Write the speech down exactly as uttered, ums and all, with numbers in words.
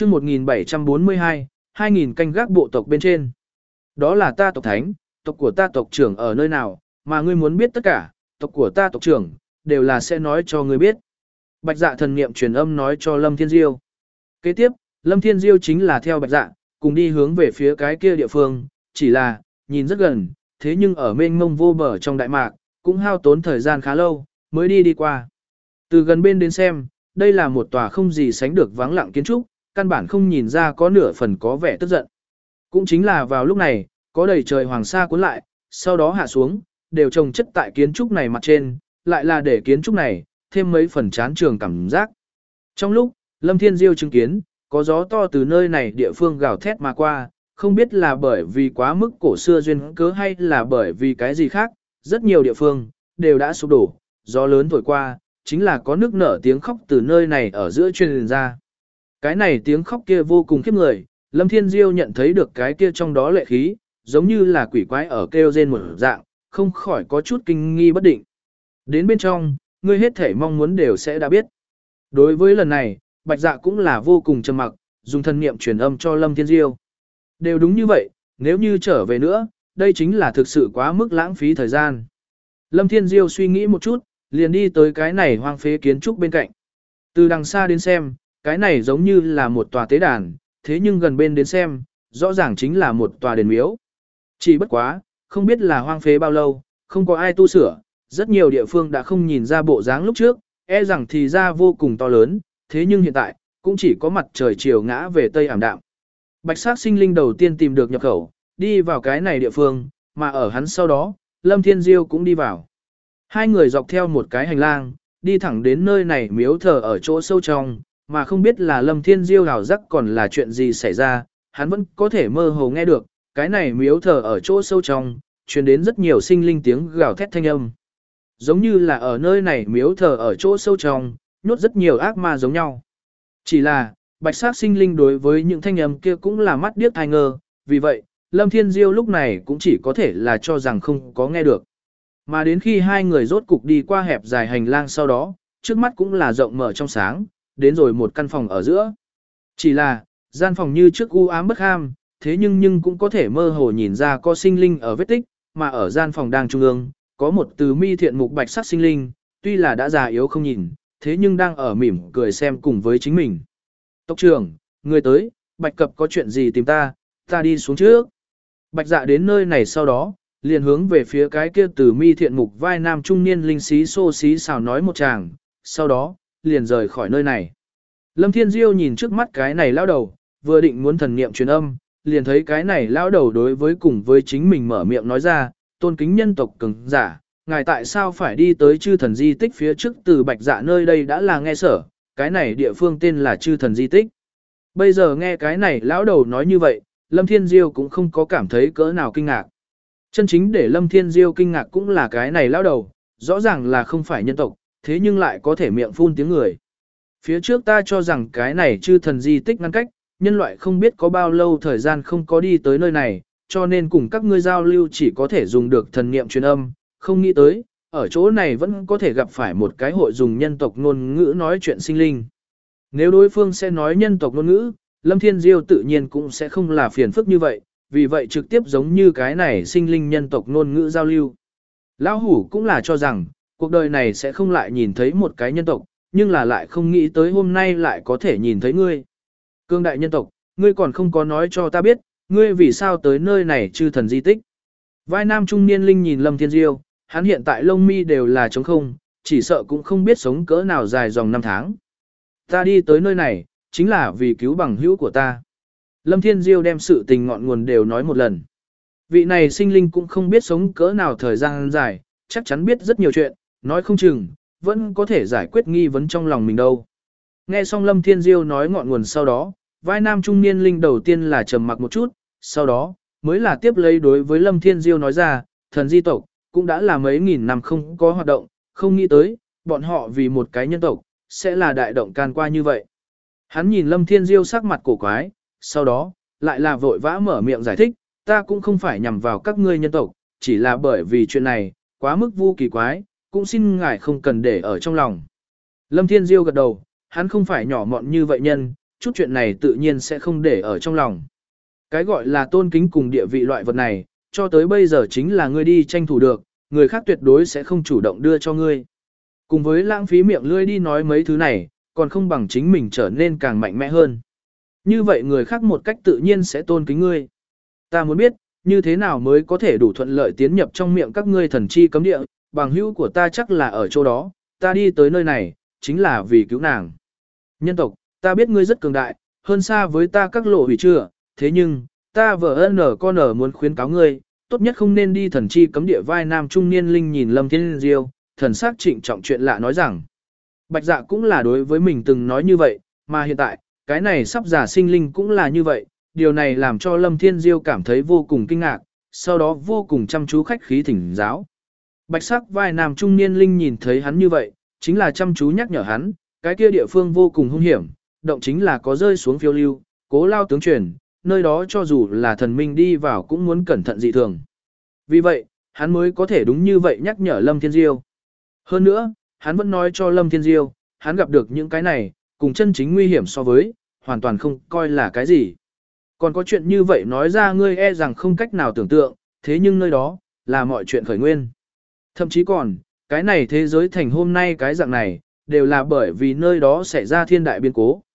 chương một nghìn bảy trăm bốn mươi hai, hai nghìn canh gác bộ tộc bên trên. Đó là ta tộc thánh, tộc của ta tộc trưởng ở nơi nào, mà ngươi muốn biết tất cả, tộc của ta tộc trưởng, đều là sẽ nói cho ngươi biết. Bạch dạ thần niệm truyền âm nói cho Lâm Thiên Diêu. Kế tiếp, Lâm Thiên Diêu chính là theo bạch dạ, cùng đi hướng về phía cái kia địa phương, chỉ là, nhìn rất gần, thế nhưng ở mênh mông vô bờ trong đại mạc, cũng hao tốn thời gian khá lâu, mới đi đi qua. Từ gần bên đến xem, đây là một tòa không gì sánh được vắng lặng kiến trúc, căn bản không nhìn ra có nửa phần có vẻ tức giận. Cũng chính là vào lúc này, có đầy trời hoàng sa cuốn lại, sau đó hạ xuống, đều trồng chất tại kiến trúc này mặt trên, lại là để kiến trúc này, thêm mấy phần chán trường cảm giác. Trong lúc, Lâm Thiên Diêu chứng kiến, có gió to từ nơi này địa phương gào thét mà qua, không biết là bởi vì quá mức cổ xưa duyên cớ hay là bởi vì cái gì khác, rất nhiều địa phương, đều đã sụp đổ, gió lớn thổi qua, chính là có nước nở tiếng khóc từ nơi này ở giữa truyền ra. Cái này tiếng khóc kia vô cùng khiếp người, Lâm Thiên Diêu nhận thấy được cái kia trong đó lệ khí, giống như là quỷ quái ở kêu rên một dạng, không khỏi có chút kinh nghi bất định. Đến bên trong, ngươi hết thể mong muốn đều sẽ đã biết. Đối với lần này, Bạch Dạ cũng là vô cùng trầm mặc, dùng thần niệm truyền âm cho Lâm Thiên Diêu. Đều đúng như vậy, nếu như trở về nữa, đây chính là thực sự quá mức lãng phí thời gian. Lâm Thiên Diêu suy nghĩ một chút, liền đi tới cái này hoang phế kiến trúc bên cạnh. Từ đằng xa đến xem, cái này giống như là một tòa tế đàn, thế nhưng gần bên đến xem, rõ ràng chính là một tòa đền miếu. Chỉ bất quá, không biết là hoang phế bao lâu, không có ai tu sửa, rất nhiều địa phương đã không nhìn ra bộ dáng lúc trước, e rằng thì ra vô cùng to lớn, thế nhưng hiện tại, cũng chỉ có mặt trời chiều ngã về tây ảm đạm. Bạch sắc sinh linh đầu tiên tìm được nhập khẩu, đi vào cái này địa phương, mà ở hắn sau đó, Lâm Thiên Diêu cũng đi vào. Hai người dọc theo một cái hành lang, đi thẳng đến nơi này miếu thờ ở chỗ sâu trong, mà không biết là Lâm Thiên Diêu hào giác còn là chuyện gì xảy ra, hắn vẫn có thể mơ hồ nghe được, cái này miếu thờ ở chỗ sâu trong, truyền đến rất nhiều sinh linh tiếng gào thét thanh âm. Giống như là ở nơi này miếu thờ ở chỗ sâu trong, nhốt rất nhiều ác ma giống nhau. Chỉ là, bạch sắc sinh linh đối với những thanh âm kia cũng là mắt điếc tai ngơ, vì vậy, Lâm Thiên Diêu lúc này cũng chỉ có thể là cho rằng không có nghe được. Mà đến khi hai người rốt cục đi qua hẹp dài hành lang sau đó, trước mắt cũng là rộng mở trong sáng, đến rồi một căn phòng ở giữa. Chỉ là, gian phòng như trước u ám bất ham, thế nhưng nhưng cũng có thể mơ hồ nhìn ra có sinh linh ở vết tích, mà ở gian phòng đang trung ương, có một từ mi thiện mục bạch sắc sinh linh, tuy là đã già yếu không nhìn, thế nhưng đang ở mỉm cười xem cùng với chính mình. Tộc trưởng, người tới, bạch cập có chuyện gì tìm ta, ta đi xuống trước. Bạch dạ đến nơi này sau đó, liền hướng về phía cái kia từ mi thiện mục vai nam trung niên linh xí xô xí xào nói một chàng, sau đó, liền rời khỏi nơi này. Lâm Thiên Diêu nhìn trước mắt cái này lão đầu, vừa định muốn thần niệm truyền âm, liền thấy cái này lão đầu đối với cùng với chính mình mở miệng nói ra, tôn kính nhân tộc cường giả, ngài tại sao phải đi tới chư thần di tích phía trước từ bạch dạ nơi đây đã là nghe sở, cái này địa phương tên là chư thần di tích. Bây giờ nghe cái này lão đầu nói như vậy, Lâm Thiên Diêu cũng không có cảm thấy cỡ nào kinh ngạc. Chân chính để Lâm Thiên Diêu kinh ngạc cũng là cái này lão đầu, rõ ràng là không phải nhân tộc, thế nhưng lại có thể miệng phun tiếng người. Phía trước ta cho rằng cái này chư thần di tích ngăn cách, nhân loại không biết có bao lâu thời gian không có đi tới nơi này, cho nên cùng các ngươi giao lưu chỉ có thể dùng được thần niệm truyền âm, không nghĩ tới, ở chỗ này vẫn có thể gặp phải một cái hội dùng nhân tộc ngôn ngữ nói chuyện sinh linh. Nếu đối phương sẽ nói nhân tộc ngôn ngữ, Lâm Thiên Diêu tự nhiên cũng sẽ không là phiền phức như vậy, vì vậy trực tiếp giống như cái này sinh linh nhân tộc ngôn ngữ giao lưu. Lão hủ cũng là cho rằng, cuộc đời này sẽ không lại nhìn thấy một cái nhân tộc, nhưng là lại không nghĩ tới hôm nay lại có thể nhìn thấy ngươi. Cương đại nhân tộc, ngươi còn không có nói cho ta biết, ngươi vì sao tới nơi này chư thần di tích. Vai nam trung niên linh nhìn Lâm Thiên Diêu, hắn hiện tại lông mi đều là trống không, chỉ sợ cũng không biết sống cỡ nào dài dòng năm tháng. Ta đi tới nơi này, chính là vì cứu bằng hữu của ta. Lâm Thiên Diêu đem sự tình ngọn nguồn đều nói một lần. Vị này sinh linh cũng không biết sống cỡ nào thời gian dài, chắc chắn biết rất nhiều chuyện, nói không chừng, vẫn có thể giải quyết nghi vấn trong lòng mình đâu. Nghe xong Lâm Thiên Diêu nói ngọn nguồn sau đó, vai nam trung niên linh đầu tiên là trầm mặc một chút, sau đó, mới là tiếp lấy đối với Lâm Thiên Diêu nói ra, thần di tộc, cũng đã là mấy nghìn năm không có hoạt động, không nghĩ tới, bọn họ vì một cái nhân tộc, sẽ là đại động can qua như vậy. Hắn nhìn Lâm Thiên Diêu sắc mặt cổ quái, sau đó, lại là vội vã mở miệng giải thích, ta cũng không phải nhằm vào các ngươi nhân tộc, chỉ là bởi vì chuyện này, quá mức vu kỳ quái, cũng xin ngài không cần để ở trong lòng. Lâm Thiên Diêu gật đầu, hắn không phải nhỏ mọn như vậy nhân, chút chuyện này tự nhiên sẽ không để ở trong lòng. Cái gọi là tôn kính cùng địa vị loại vật này, cho tới bây giờ chính là ngươi đi tranh thủ được, người khác tuyệt đối sẽ không chủ động đưa cho ngươi. Cùng với lãng phí miệng lưỡi đi nói mấy thứ này, còn không bằng chính mình trở nên càng mạnh mẽ hơn. Như vậy người khác một cách tự nhiên sẽ tôn kính ngươi. Ta muốn biết, như thế nào mới có thể đủ thuận lợi tiến nhập trong miệng các ngươi thần chi cấm địa, bằng hữu của ta chắc là ở chỗ đó, ta đi tới nơi này, chính là vì cứu nàng. Nhân tộc, ta biết ngươi rất cường đại, hơn xa với ta các lộ hủy chưa, thế nhưng, ta vợ nở con ở muốn khuyến cáo ngươi, tốt nhất không nên đi thần chi cấm địa. Vai nam trung niên linh nhìn Lâm Thiên Diêu, thần sắc trịnh trọng chuyện lạ nói rằng, Bạch Dạ cũng là đối với mình từng nói như vậy, mà hiện tại, cái này sắp giả sinh linh cũng là như vậy, điều này làm cho Lâm Thiên Diêu cảm thấy vô cùng kinh ngạc, sau đó vô cùng chăm chú khách khí thỉnh giáo. Bạch sắc vai nam trung niên linh nhìn thấy hắn như vậy, chính là chăm chú nhắc nhở hắn, cái kia địa phương vô cùng hung hiểm, động chính là có rơi xuống phiêu lưu, cố lao tướng truyền, nơi đó cho dù là thần minh đi vào cũng muốn cẩn thận dị thường. Vì vậy, hắn mới có thể đúng như vậy nhắc nhở Lâm Thiên Diêu. Hơn nữa, hắn vẫn nói cho Lâm Thiên Diêu, hắn gặp được những cái này, cùng chân chính nguy hiểm so với, hoàn toàn không coi là cái gì. Còn có chuyện như vậy nói ra ngươi e rằng không cách nào tưởng tượng, thế nhưng nơi đó, là mọi chuyện khởi nguyên. Thậm chí còn, cái này thế giới thành hôm nay cái dạng này, đều là bởi vì nơi đó xảy ra thiên đại biến cố.